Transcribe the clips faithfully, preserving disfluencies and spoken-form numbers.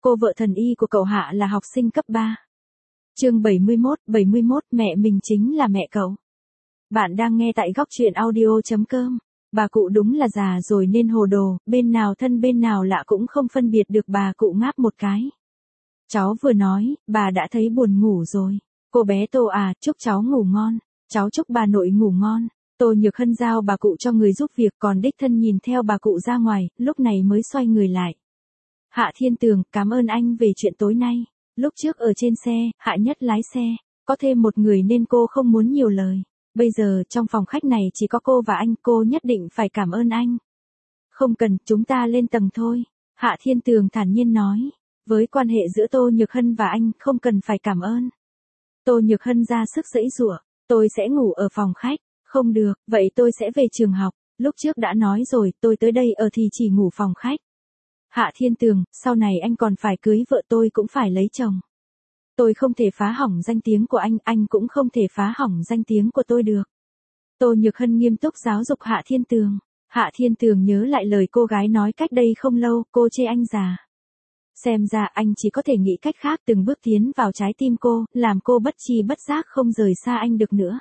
Cô vợ thần y của cậu Hạ là học sinh cấp ba. Chương bảy mươi mốt, bảy mươi mốt, mẹ mình chính là mẹ cậu. Bạn đang nghe tại góc truyện audio chấm com. Bà cụ đúng là già rồi nên hồ đồ, bên nào thân bên nào lạ cũng không phân biệt được, bà cụ ngáp một cái. Cháu vừa nói, bà đã thấy buồn ngủ rồi. Cô bé Tô à, chúc cháu ngủ ngon. Cháu chúc bà nội ngủ ngon. Tô Nhược Hân giao bà cụ cho người giúp việc, còn đích thân nhìn theo bà cụ ra ngoài, lúc này mới xoay người lại. Hạ Thiên Tường, cảm ơn anh về chuyện tối nay. Lúc trước ở trên xe, Hạ Nhất lái xe, có thêm một người nên cô không muốn nhiều lời. Bây giờ trong phòng khách này chỉ có cô và anh, cô nhất định phải cảm ơn anh. Không cần, chúng ta lên tầng thôi. Hạ Thiên Tường thản nhiên nói. Với quan hệ giữa Tô Nhược Hân và anh, không cần phải cảm ơn. Tô Nhược Hân ra sức giãy giụa. Tôi sẽ ngủ ở phòng khách. Không được, vậy tôi sẽ về trường học. Lúc trước đã nói rồi, tôi tới đây ở thì chỉ ngủ phòng khách. Hạ Thiên Tường, sau này anh còn phải cưới vợ, tôi cũng phải lấy chồng. Tôi không thể phá hỏng danh tiếng của anh, anh cũng không thể phá hỏng danh tiếng của tôi được. Tô Nhược Hân nghiêm túc giáo dục Hạ Thiên Tường. Hạ Thiên Tường nhớ lại lời cô gái nói cách đây không lâu, cô chê anh già. Xem ra anh chỉ có thể nghĩ cách khác, từng bước tiến vào trái tim cô, làm cô bất tri bất giác không rời xa anh được nữa.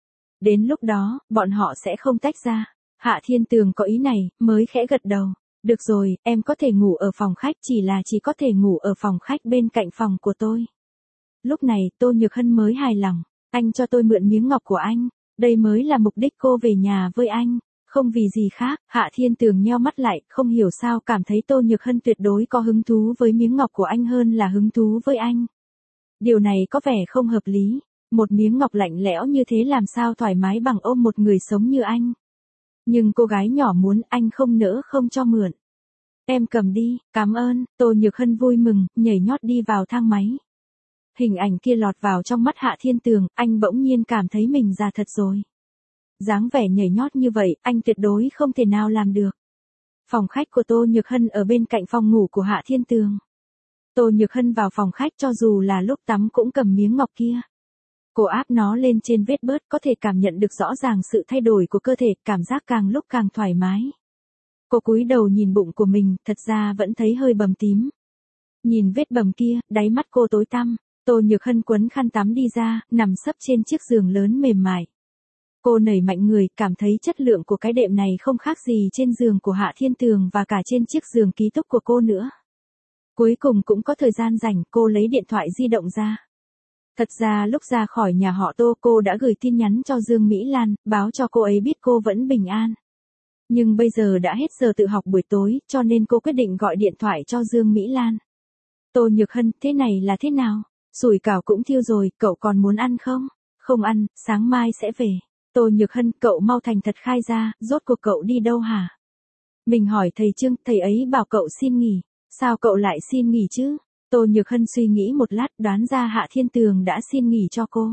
Đến lúc đó, bọn họ sẽ không tách ra. Hạ Thiên Tường có ý này, mới khẽ gật đầu. Được rồi, em có thể ngủ ở phòng khách, chỉ là chỉ có thể ngủ ở phòng khách bên cạnh phòng của tôi. Lúc này, Tô Nhược Hân mới hài lòng. Anh cho tôi mượn miếng ngọc của anh. Đây mới là mục đích cô về nhà với anh. Không vì gì khác. Hạ Thiên Tường nheo mắt lại, không hiểu sao cảm thấy Tô Nhược Hân tuyệt đối có hứng thú với miếng ngọc của anh hơn là hứng thú với anh. Điều này có vẻ không hợp lý. Một miếng ngọc lạnh lẽo như thế làm sao thoải mái bằng ôm một người sống như anh. Nhưng cô gái nhỏ muốn, anh không nỡ không cho mượn. Em cầm đi, cảm ơn. Tô Nhược Hân vui mừng, nhảy nhót đi vào thang máy. Hình ảnh kia lọt vào trong mắt Hạ Thiên Tường, anh bỗng nhiên cảm thấy mình già thật rồi. Dáng vẻ nhảy nhót như vậy, anh tuyệt đối không thể nào làm được. Phòng khách của Tô Nhược Hân ở bên cạnh phòng ngủ của Hạ Thiên Tường. Tô Nhược Hân vào phòng khách cho dù là lúc tắm cũng cầm miếng ngọc kia. Cô áp nó lên trên vết bớt, có thể cảm nhận được rõ ràng sự thay đổi của cơ thể, cảm giác càng lúc càng thoải mái. Cô cúi đầu nhìn bụng của mình, thật ra vẫn thấy hơi bầm tím. Nhìn vết bầm kia, đáy mắt cô tối tăm. Tô Nhược Hân quấn khăn tắm đi ra, nằm sấp trên chiếc giường lớn mềm mại. Cô nảy mạnh người, cảm thấy chất lượng của cái đệm này không khác gì trên giường của Hạ Thiên Tường và cả trên chiếc giường ký túc của cô nữa. Cuối cùng cũng có thời gian rảnh, cô lấy điện thoại di động ra. Thật ra lúc ra khỏi nhà họ Tô, cô đã gửi tin nhắn cho Dương Mỹ Lan, báo cho cô ấy biết cô vẫn bình an. Nhưng bây giờ đã hết giờ tự học buổi tối, cho nên cô quyết định gọi điện thoại cho Dương Mỹ Lan. Tô Nhược Hân, thế này là thế nào? Sủi cảo cũng thiêu rồi, cậu còn muốn ăn không? Không ăn, sáng mai sẽ về. Tô Nhược Hân, cậu mau thành thật khai ra, rốt cuộc cậu đi đâu hả? Mình hỏi thầy Trương, thầy ấy bảo cậu xin nghỉ. Sao cậu lại xin nghỉ chứ? Tô Nhược Hân suy nghĩ một lát, đoán ra Hạ Thiên Tường đã xin nghỉ cho cô.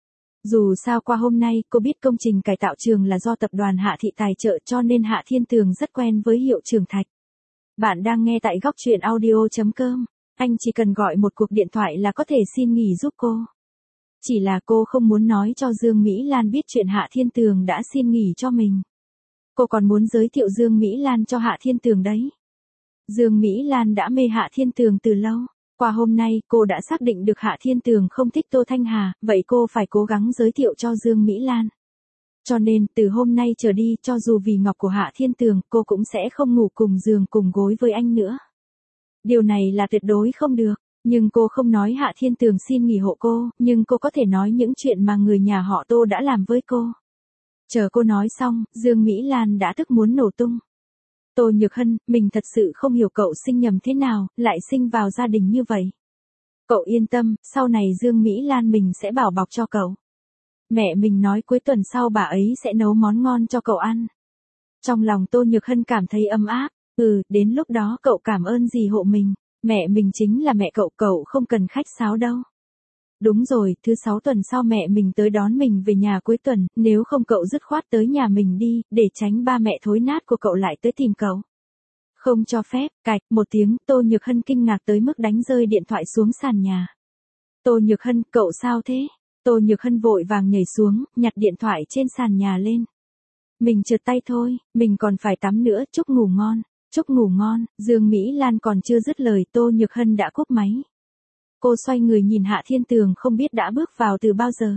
Dù sao qua hôm nay, cô biết công trình cải tạo trường là do tập đoàn Hạ Thị tài trợ, cho nên Hạ Thiên Tường rất quen với hiệu trưởng Thạch. Bạn đang nghe tại góc truyện audio chấm com. Anh chỉ cần gọi một cuộc điện thoại là có thể xin nghỉ giúp cô. Chỉ là cô không muốn nói cho Dương Mỹ Lan biết chuyện Hạ Thiên Tường đã xin nghỉ cho mình. Cô còn muốn giới thiệu Dương Mỹ Lan cho Hạ Thiên Tường đấy. Dương Mỹ Lan đã mê Hạ Thiên Tường từ lâu. Qua hôm nay, cô đã xác định được Hạ Thiên Tường không thích Tô Thanh Hà, vậy cô phải cố gắng giới thiệu cho Dương Mỹ Lan. Cho nên, từ hôm nay trở đi, cho dù vì ngọc của Hạ Thiên Tường, cô cũng sẽ không ngủ cùng giường cùng gối với anh nữa. Điều này là tuyệt đối không được, nhưng cô không nói Hạ Thiên Tường xin nghỉ hộ cô, nhưng cô có thể nói những chuyện mà người nhà họ Tô đã làm với cô. Chờ cô nói xong, Dương Mỹ Lan đã tức muốn nổ tung. Tô Nhược Hân, mình thật sự không hiểu cậu sinh nhầm thế nào, lại sinh vào gia đình như vậy. Cậu yên tâm, sau này Dương Mỹ Lan mình sẽ bảo bọc cho cậu. Mẹ mình nói cuối tuần sau bà ấy sẽ nấu món ngon cho cậu ăn. Trong lòng Tô Nhược Hân cảm thấy ấm áp, ừ, đến lúc đó cậu cảm ơn gì hộ mình, mẹ mình chính là mẹ cậu, cậu không cần khách sáo đâu. Đúng rồi, thứ sáu tuần sau mẹ mình tới đón mình về nhà cuối tuần, nếu không cậu dứt khoát tới nhà mình đi, để tránh ba mẹ thối nát của cậu lại tới tìm cậu. Không cho phép, cạch, một tiếng, Tô Nhược Hân kinh ngạc tới mức đánh rơi điện thoại xuống sàn nhà. Tô Nhược Hân, cậu sao thế? Tô Nhược Hân vội vàng nhảy xuống, nhặt điện thoại trên sàn nhà lên. Mình trượt tay thôi, mình còn phải tắm nữa, chúc ngủ ngon. Chúc ngủ ngon, Dương Mỹ Lan còn chưa dứt lời Tô Nhược Hân đã cúp máy. Cô xoay người nhìn Hạ Thiên Tường không biết đã bước vào từ bao giờ.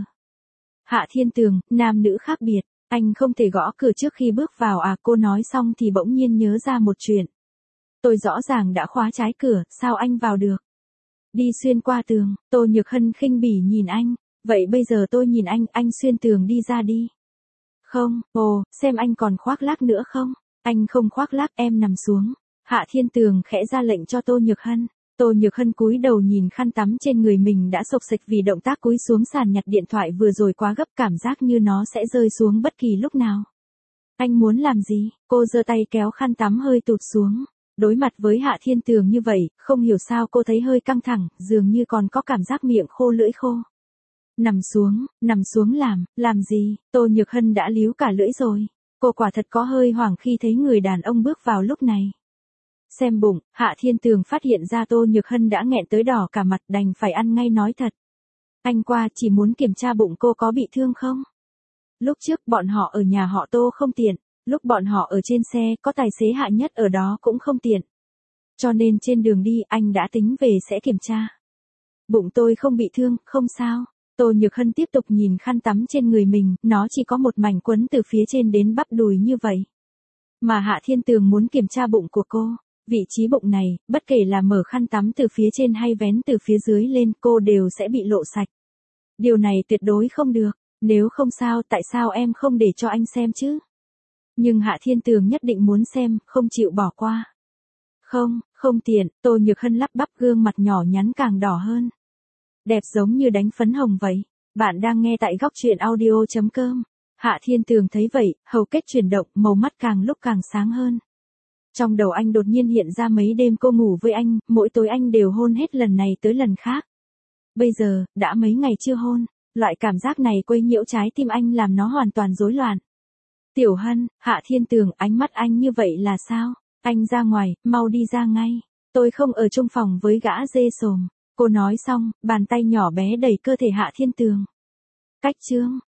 Hạ Thiên Tường, nam nữ khác biệt, anh không thể gõ cửa trước khi bước vào à, cô nói xong thì bỗng nhiên nhớ ra một chuyện. Tôi rõ ràng đã khóa trái cửa, sao anh vào được? Đi xuyên qua tường, Tô Nhược Hân khinh bỉ nhìn anh, vậy bây giờ tôi nhìn anh, anh xuyên tường đi ra đi. Không, ồ, xem anh còn khoác lác nữa không? Anh không khoác lác, em nằm xuống. Hạ Thiên Tường khẽ ra lệnh cho Tô Nhược Hân. Tô Nhược Hân cúi đầu nhìn khăn tắm trên người mình đã xộc xệch vì động tác cúi xuống sàn nhặt điện thoại vừa rồi quá gấp, cảm giác như nó sẽ rơi xuống bất kỳ lúc nào. Anh muốn làm gì? Cô giơ tay kéo khăn tắm hơi tụt xuống. Đối mặt với Hạ Thiên Tường như vậy, không hiểu sao cô thấy hơi căng thẳng, dường như còn có cảm giác miệng khô lưỡi khô. Nằm xuống, nằm xuống làm, làm gì? Tô Nhược Hân đã líu cả lưỡi rồi. Cô quả thật có hơi hoảng khi thấy người đàn ông bước vào lúc này. Xem bụng, Hạ Thiên Tường phát hiện ra Tô Nhược Hân đã nghẹn tới đỏ cả mặt, đành phải ăn ngay nói thật. Anh qua chỉ muốn kiểm tra bụng cô có bị thương không? Lúc trước bọn họ ở nhà họ Tô không tiện, lúc bọn họ ở trên xe có tài xế Hạ Nhất ở đó cũng không tiện. Cho nên trên đường đi anh đã tính về sẽ kiểm tra. Bụng tôi không bị thương, không sao. Tô Nhược Hân tiếp tục nhìn khăn tắm trên người mình, nó chỉ có một mảnh quấn từ phía trên đến bắp đùi như vậy. Mà Hạ Thiên Tường muốn kiểm tra bụng của cô. Vị trí bụng này, bất kể là mở khăn tắm từ phía trên hay vén từ phía dưới lên, cô đều sẽ bị lộ sạch. Điều này tuyệt đối không được. Nếu không sao, tại sao em không để cho anh xem chứ? Nhưng Hạ Thiên Tường nhất định muốn xem, không chịu bỏ qua. Không, không tiện, Tô Nhược Hân lắp bắp, gương mặt nhỏ nhắn càng đỏ hơn. Đẹp giống như đánh phấn hồng vậy. Bạn đang nghe tại góc truyện audio chấm com. Hạ Thiên Tường thấy vậy, hầu kết chuyển động, màu mắt càng lúc càng sáng hơn. Trong đầu anh đột nhiên hiện ra mấy đêm cô ngủ với anh, mỗi tối anh đều hôn hết lần này tới lần khác. Bây giờ, đã mấy ngày chưa hôn, loại cảm giác này quấy nhiễu trái tim anh làm nó hoàn toàn rối loạn. Tiểu Hân, Hạ Thiên Tường, ánh mắt anh như vậy là sao? Anh ra ngoài, mau đi ra ngay. Tôi không ở chung phòng với gã dê sồm. Cô nói xong, bàn tay nhỏ bé đẩy cơ thể Hạ Thiên Tường. Cách chương.